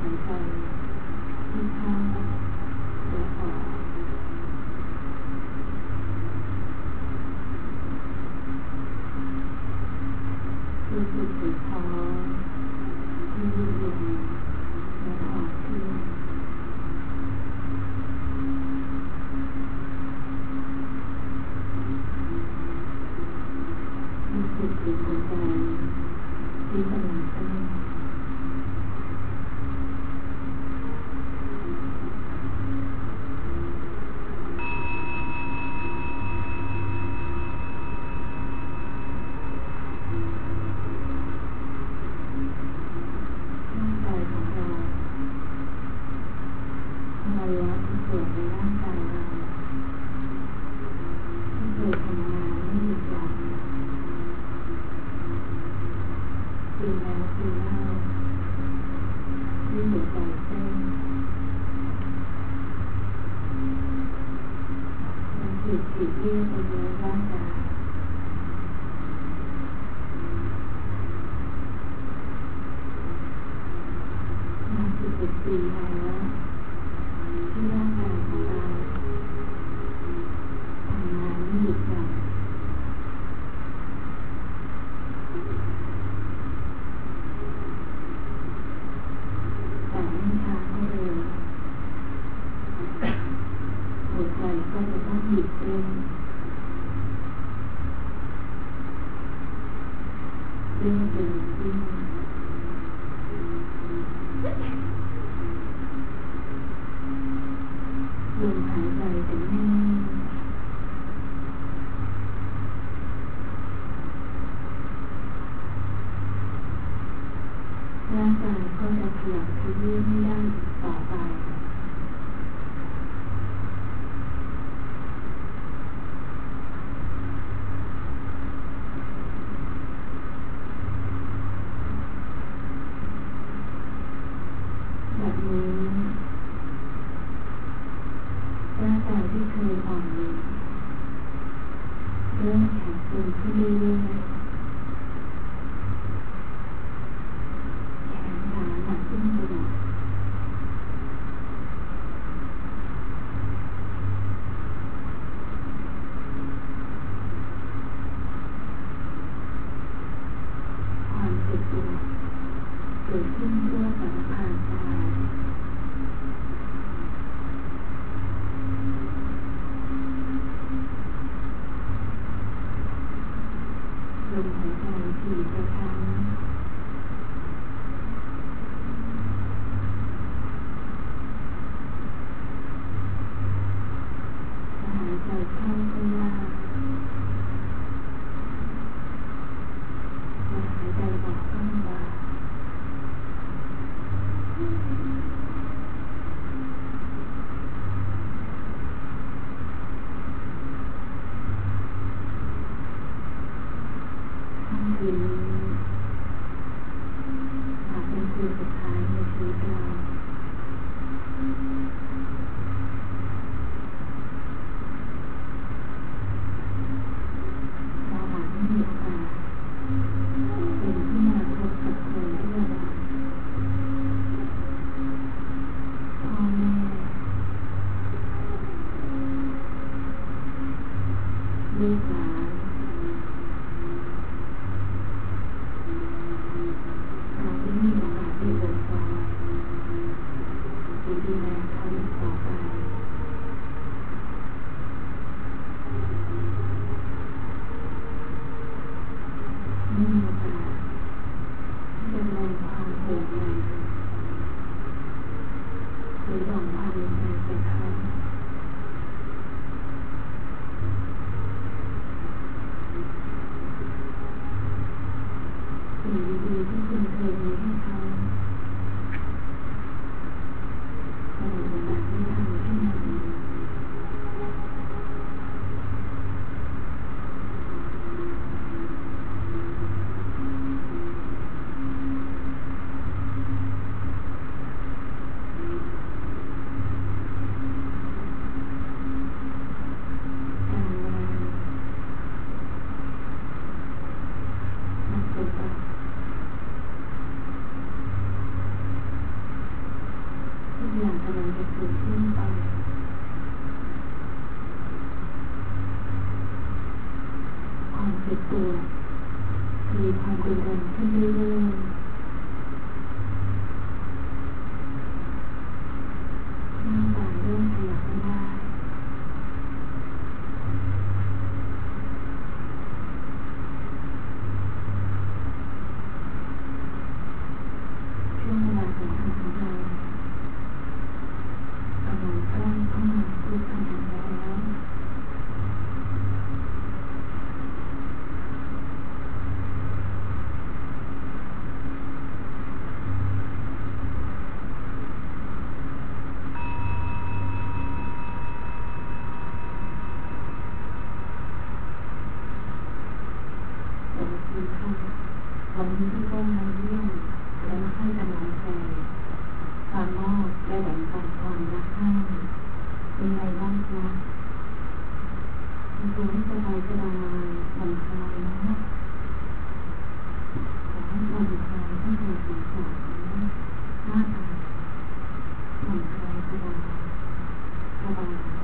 ายใจที่เข้าและออกรู้สึกถึงท้องที่ยืดหยุ่นและอ่อนขึ้นรู้สึกถึงหัวใจที่กำลังเต้นฉีดเลือดไปเลี้ยงร่างกายมา11 ปีแล้วที่ร่างกายของเราทำงานไม่หยุดหย่อนแต่ไม่ช้าก็เร็วหัวใจก็จะต้องหยุดเต้นเร่งเดินขึ้นลมหายใจจะแน่นร่างกายก็จะขยับขยื่นไม่ได้ต่อไปร่างกายที่เคยอ่อนลงเริ่มแข็งตัวขึ้นเรื่อยๆแขนขาหนักขึ้นตลอดความเจ็บปวดเกิดขึ้นทั่วสารพางกายลมหายใจถี่กระชั้นจะหายใจเข้าก็ยากจะหายใจออกก็ลำบากคืนนี้อาจเป็นคืนสุดท้ายในชีวิตเราอาจไม่มีโอกาสเป็นที่มาพบกับคนที่เรารักอย่างกำลังจะเกิดขึ้นไปความเจ็บปวดมีความรุนแรงขึ้นเรื่อยๆร่างกายเริ่มขยับไม่ได้ช่วงเวลาสำคัญของเรากำลังใกล้เข้ามาทุกขณะแล้ววันนี้ที่ได้มาเยี่ยมและมาให้กำลังใจการมอบและแบ่งปันความรักให้เป็นไงบ้างคะทำตัวให้สบายผ่อนคลายนะขอให้ผ่อนคลายตั้งแต่ศีรษะหน้าผากผ่อนคลายสบายเรื่อง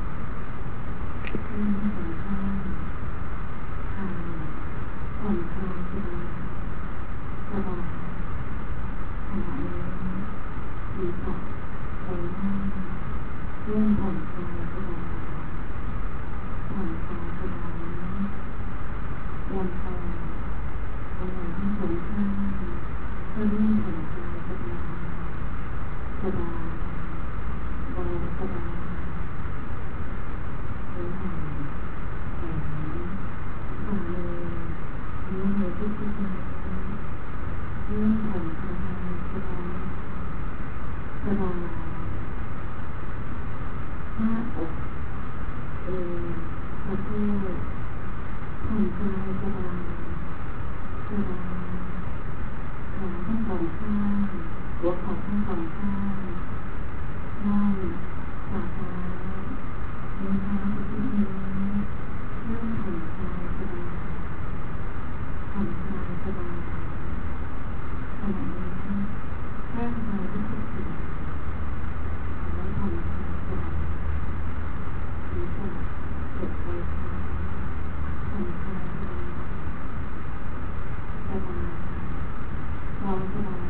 ของข้างขาผ่อนคลายสบายขณะนี้ศีรษะใบหน้าเริ่มผ่อนคลายสบายผ่อนคลายสบายลำคอบริเวณทั้งสองข้างก็เริ่มผ่อนคลายสบายเบาสบายหัวไหล่แขนฝ่ามือนิ้วมือทุกนิ้วเริ่มผ่อนคลายสบายหน้าอกเอวสะโพกผ่อนคลายสบายขาทั้งสองข้างหัวเข่าทั้งสองข้างน่องฝ่าเท้านิ้วเท้าทุกนิ้วเริ่มผ่อนคลายสบายขณะนี้ร่างกายทุกส่วนขอให้ผ่อนคลายสบายศีรษะอกไหล่เท้าผ่อนคลายสบายวางสบาย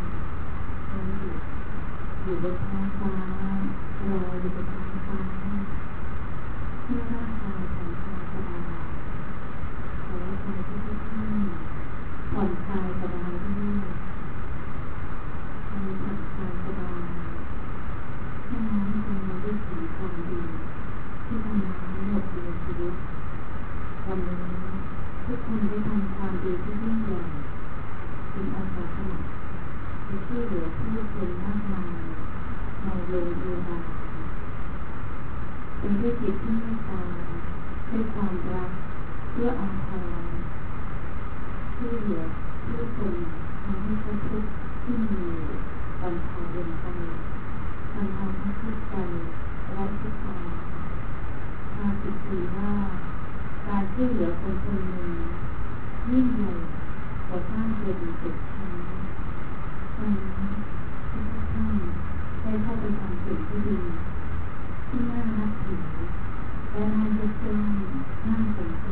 อยู่บนท้องฟ้าลอยอยู่บนท้องฟ้าเมื่อร่างกายผ่อนคลายสบายขอให้ใจทุกท่านผ่อนคลายสบายด้วยผ่อนคลายสบายให้น้อมใจมาด้วยสิ่งความดีที่ทำมาทั้งหมดในชีวิตวันนี้ทุกคนได้ทำความดีที่ยิ่งใหญ่เป็นอาสาสมัครที่ช่วยเหลือผู้คนมากมายในโรงพยาบาลเป็นด้วยจิตที่เมตตาด้วยความรักเพื่ออาทรช่วยเหลือผู้คนทำให้เขาทุกข์ที่มีบรรเทาลงไปบรรเทาทั้งทุกข์ใจและทุกข์กายมาติดถือว่าการช่วยเหลือคนคนหนึ่งยิ่งใหญ่กว่าสร้างเจดีย์7 ชั้นวันนี้ทุกท่านได้เข้าไปทำสิ่งที่ดีที่น่านับถือและน่ายกย่องน่าสนใจ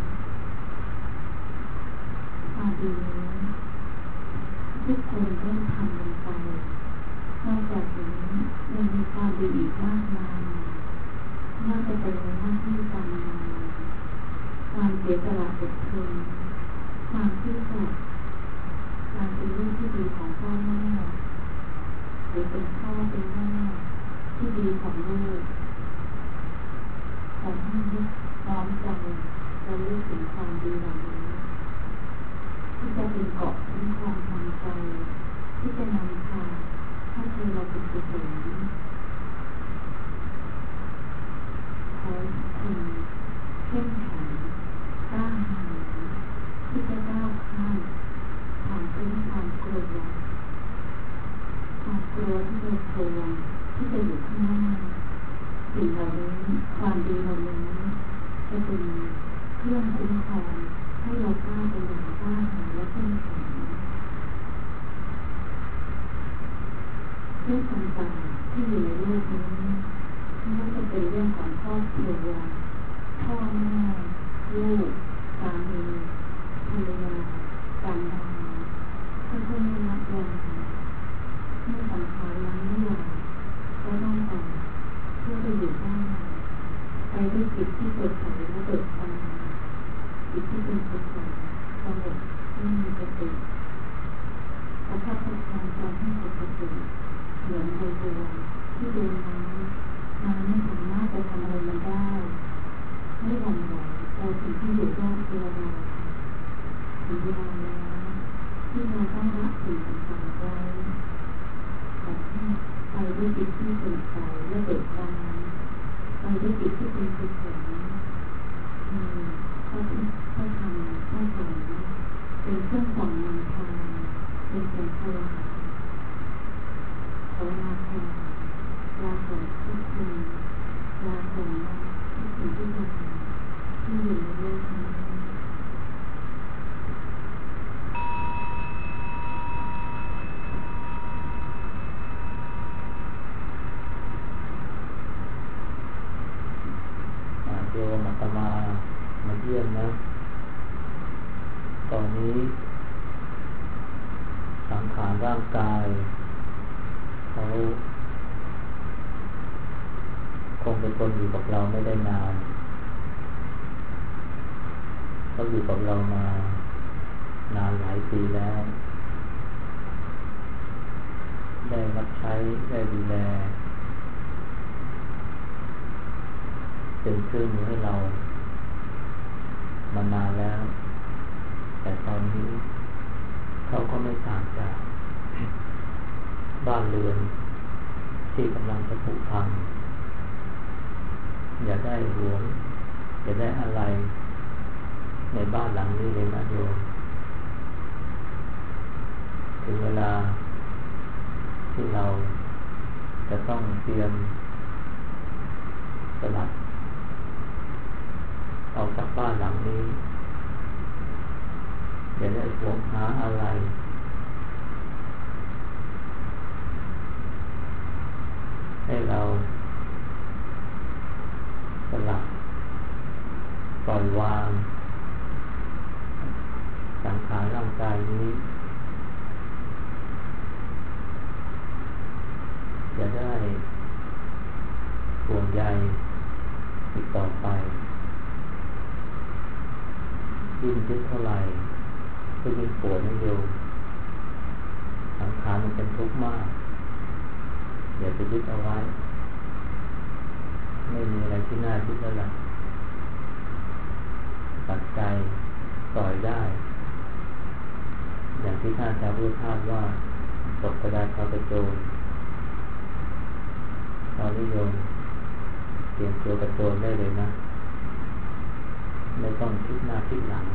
ความดีนี้ทุกคนได้ทำลงไปนอกจากนี้ยังมีความดีอีกมากมายน่าจะเป็นหน้าที่การงานความเสียสละอดทนความซื่อสัตย์การเป็นลูกที่ดีของพ่อแม่หรือเป็นพ่อเป็นแม่ที่ดีของลูกขอให้น้อมใจและรู้ถึงความดีเหล่านี้ที่จะเป็นเกาะคุ้มครองทางใจที่จะนำพาให้เธอเราเป็นกุศลขอทุกคนเข้มแข็งกล้าหาญที่จะก้าวข้ามผ่านพ้นความกลัวที่เรากลัวที่จะอยู่ข้างหน้าสิ่งเหล่านี้ความดีเหล่านี้จะเป็นเครื่องคุ้มครองให้เราก้าวไปอย่างกล้าหาญและเข้มแข็งเรื่องต่างๆที่ที่อยู่ในโลกนี้ไม่ว่าจะเป็นเรื่องของครอบครัวพ่อแม่ลูกสามีภรรยาการงานค่อยๆนับวันเมื่อสังขารล้างไม่ไหวก็ต้องออกเพื่อไปอยู่บ้านไปด้วยจิตที่สดใสและเบิกบานจิตที่เป็นกุศลสงบไม่มีสติประคับประคองใจให้ปกติเหมือนใบบัวที่โดนน้ำไม่สามารถจะทำอะไรมันได้ไม่หวั่นไหวแต่สิ่งที่อยู่รอบตัวเราถึงเวลาแล้วที่เราต้องละสิ่งต่างๆไว้แต่ที่ไปด้วยจิตที่สดใสและเบิกบานไปด้วยจิตที่เป็นกุศลพระธรรมพระสงฆ์เป็นเครื่องส่องนำทางเป็นแสงสว่างขอลาก่อนลาก่อนทุกคนลาก่อนทุกสิ่งทุกอย่างที่อยู่ในโลกนี้โยมอาตมาเยี่ยมนะตอนนี้สังขารร่างกายเขาคงเป็นคนอยู่กับเราไม่ได้นานเขาอยู่กับเรามานานหลายปีแล้วได้รับใช้ได้ดูแลเป็นเครื่องมือให้เรามานานแล้วแต่ตอนนี้เขาก็ไม่ต่างจากบ้านเรือนที่กำลังจะผุพังอย่าได้หวงอย่าได้อะไรในบ้านหลังนี้เลยนะโยมถึงเวลาที่เราจะต้องเตรียมสลัดออกจากบ้านหลังนี้อย่าได้หวงหาอะไรให้เราสลัดปล่อยวางสังขารร่างกายนี้จะได้ห่วงใยอีกต่อไปยิ่งยึดเท่าไหร่ก็ยิ่งปวดนั่นเดียวสังขารมันเป็นทุกข์มากอย่าไปยึดเอาไว้ไม่มีอะไรที่น่ายึดแล้วล่ะตัดใจปล่อยได้อย่างที่ท่านอาจารย์พูดท่านว่าตกกระดาษเขากระโจนเรานิยมเตรียมตัวกระโจนได้เลยนะไม่ต้องคิดหน้าคิดหลัง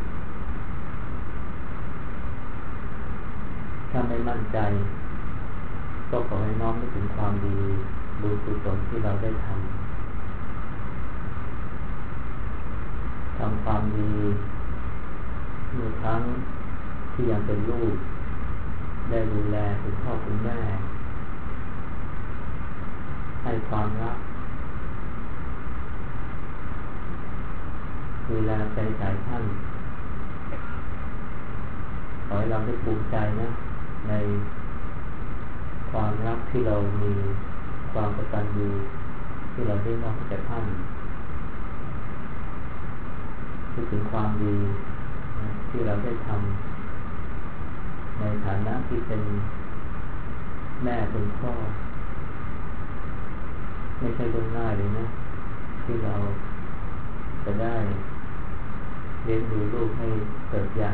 ถ้าไม่มั่นใจก็ขอให้น้อมนึกถึงความดีบุญกุศลที่เราได้ทำความดีเมื่อครั้งที่ยังเป็นลูกได้ดูแลคุณพ่อคุณแม่ให้ความรักดูแลใจใส่ท่านขอให้เราได้ภูมิใจนะในความรักที่เรามีความกตัญญูที่เราได้มอบให้แก่ท่านคิดถึงความดีที่เราได้ทำในฐานะที่เป็นแม่เป็นพ่อไม่ใช่เรื่องง่ายเลยนะที่เราจะได้เลี้ยงดูลูกให้เติบใหญ่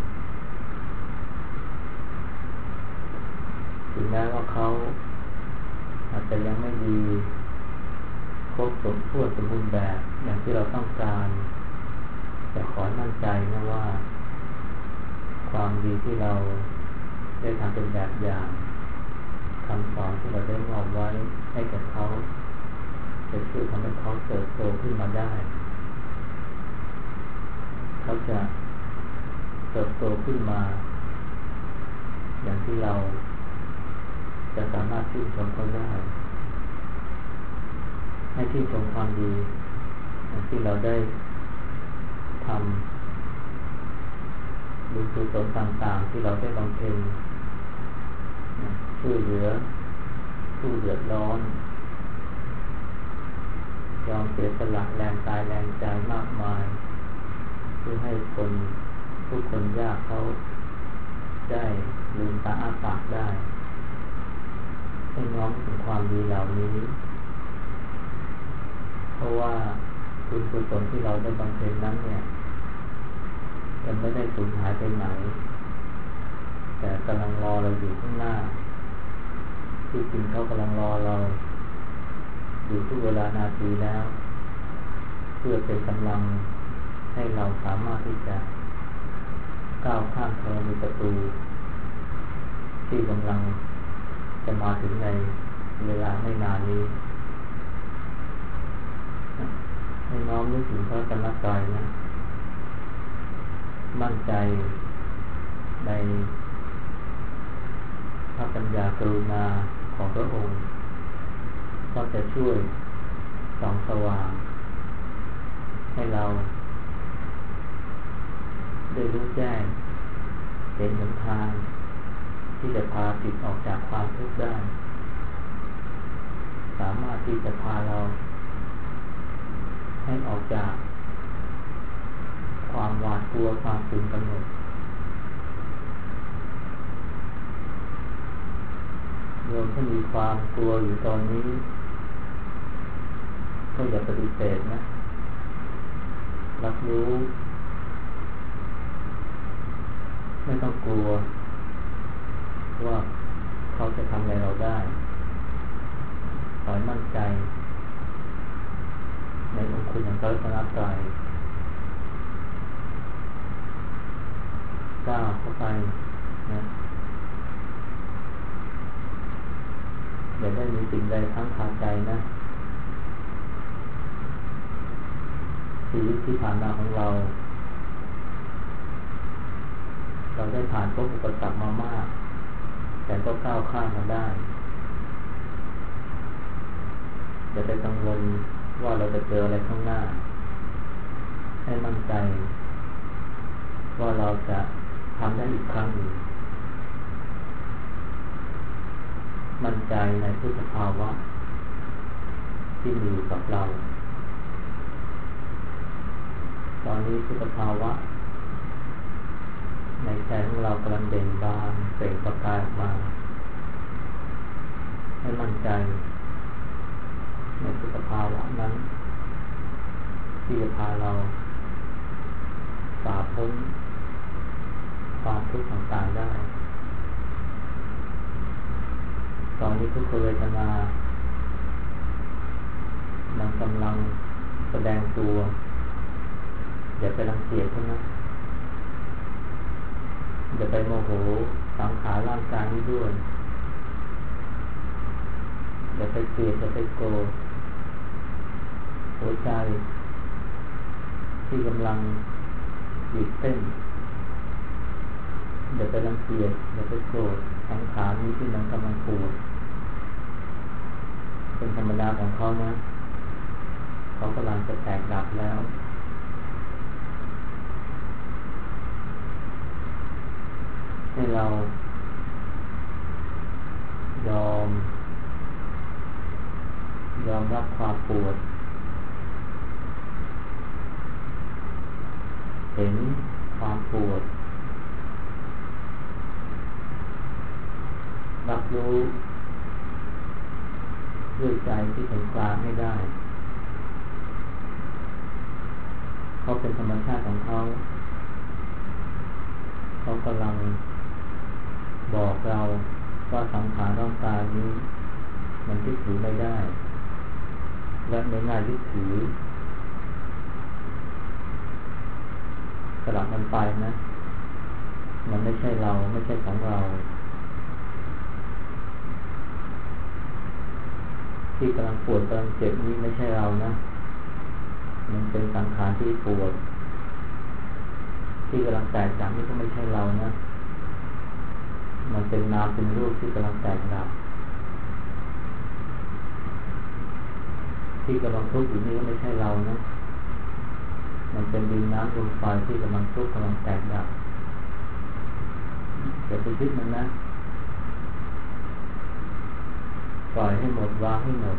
ถึงแม้ว่าเขาอาจจะยังไม่ดีครบสมบูรณ์สมบูรณ์แบบอย่างที่เราต้องการแต่ขอมั่นใจนะว่าความดีที่เราได้ทำเป็นแบบอย่างคำสอนที่เราได้มอบไว้ให้กับเขาจะช่วยทำให้เขาเติบโตขึ้นมาได้เขาจะเติบโตขึ้นมาอย่างที่เราจะสามารถชื่นชมเขาได้ให้ชื่นชมความดีที่เราได้ทำบุญกุศลต่างๆที่เราได้บำเพ็ญช่วยเหลือผู้เดือดร้อนยอมเสียสละแรงกายแรงใจมากมายเพื่อให้ผู้คนยากเขาได้ลืมตาอ้าปากได้ให้น้อมถึงความดีเหล่านี้เพราะว่าบุญกุศลที่เราได้บำเพ็ญนั้นเนี่ยยังไม่ได้สูญหายไปไหนแต่กำลังรอเราอยู่ข้างหน้าที่จริงเขากำลังรอเราอยู่ทุกเวลานาทีแล้วเพื่อเป็นกำลังให้เราสามารถที่จะก้าวข้ามธรณีประตูที่กำลังจะมาถึงในเวลาไม่นานนี้ให้น้อมนึกถึงพระรัตนตรัยนะมั่นใจในพระปัญญากรุณาของพระองค์ก็จะช่วยส่องสว่างให้เราได้รู้แจ้งเห็นหนทางที่จะพาจิตออกจากความทุกข์ได้สามารถที่จะพาเราให้ออกจากความหวาดกลัวความตื่นกำหนดโยมถ้ามีความกลัวอยู่ตอนนี้ก็อย่าปฏิเสธนะรับรู้ไม่ต้องกลัวว่าเขาจะทำอะไรเราได้ขอให้มั่นใจในองค์คุณของพระรัตนตรัยก้าวเข้าไปนะอย่าได้มีสิ่งใดค้างคาใจนะชีวิตที่ผ่านมาของเราได้ผ่านพบอุปสรรคมามากแต่ก็ก้าวข้ามมาได้อย่าไปกังวลว่าเราจะเจออะไรข้างหน้าให้มั่นใจว่าเราจะทำได้อีกครั้งหนึ่งมั่นใจในพุทธภาวะที่มีอยู่กับเราตอนนี้พุทธภาวะในใจของเรากำลังเบ่งบานเปล่งประกายออกมาให้มั่นใจในพุทธภาวะนั้นที่จะพาเราฝ่าพ้นความทุกข์ต่างๆได้ตอนนี้ทุกขเวทนามันกำลังแสดงตัวอย่าไปรังเกียจเขานะอย่าไปโมโหสังขารร่างกายนี้ด้วยอย่าไปเกลียดอย่าไปโกรธหัวใจที่กำลังบีบเต้นอย่าไปรังเกียจอย่าไปโกรธสังขารนี้ที่มันกำลังปวดเป็นธรรมดาของเขานะเขากำลังจะแตกดับแล้วให้เรายอมรับความปวดเห็นความปวดรับรู้ด้วยใจที่เป็นกลางให้ได้เขาเป็นธรรมชาติของเขากำลังบอกเราว่าสังขารร่างกายนี้มันยึดถือไม่ได้และไม่น่ายึดถือสลับมันไปนะมันไม่ใช่เราไม่ใช่ของเราที่กำลังปวดกำลังเจ็บนี้ไม่ใช่เรานะมันเป็นสังขารที่ปวดที่กำลังแตกดับนี่ก็ไม่ใช่เรานะมันเป็นนามเป็นรูปที่กำลังแตกดับที่กำลังทุกข์อยู่นี่ก็ไม่ใช่เรานะมันเป็นดินน้ำลมไฟที่กำลังทุกข์กำลังแตกดับอย่าไปคิดมันนะปล่อยให้หมดวางให้หมด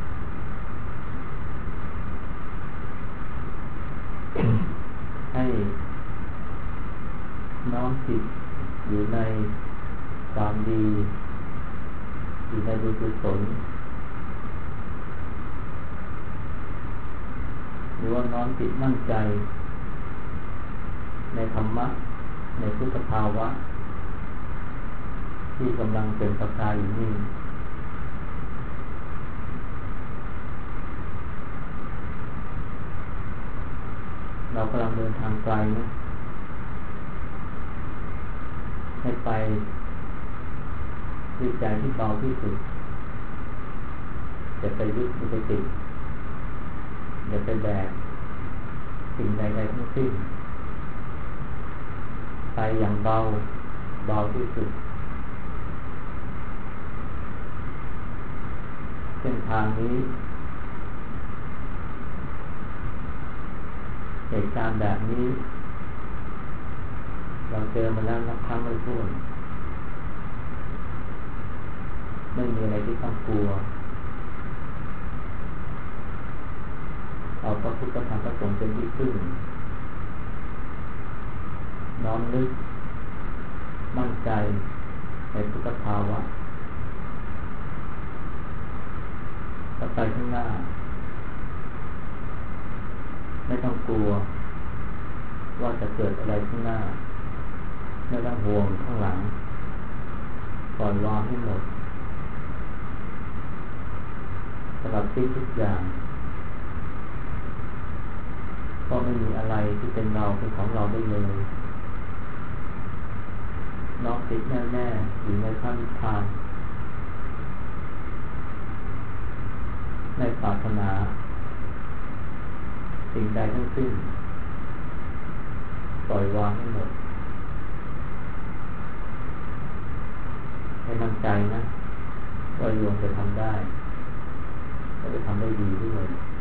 ให้น้อมจิตอยู่ในความดีอยู่ในบุญกุศลหรือว่าน้อมจิตมั่นใจในธรรมะในพุทธภาวะที่กำลังเป็นประกายอยู่นี่เรากำลังเดินทางไกลนะให้ไปด้วยใจที่เบาที่สุดอย่าไปยึดอย่าไปติดอย่าไปแบกสิ่งใดๆทั้งสิ้นไปอย่างเบาที่สุดเส้นทางนี้เหตุการณ์แบบนี้เราเจอมาแล้วนับครั้งไม่ถ้วนไม่มีอะไรที่ต้องกลัวเอาพระพุทธธรรมพระสงฆ์เป็นที่พึ่งน้อมนึกมั่นใจในพุทธภาวะต่อไปข้างหน้าไม่ต้องกลัวว่าจะเกิดอะไรข้างหน้าไม่ต้องห่วงข้างหลังปล่อยวางให้หมดสำหรับทุกอย่างก็ไม่มีอะไรที่เป็นเราเป็นของเราได้เลยน้อมติดแน่ๆอยู่ในพระนิพพานในปรารถนาสิ่งใดทั้งสิ้นปล่อยวางให้หมดให้มั่นใจนะว่าโยมจะทำได้และจะทำได้ดีด้วย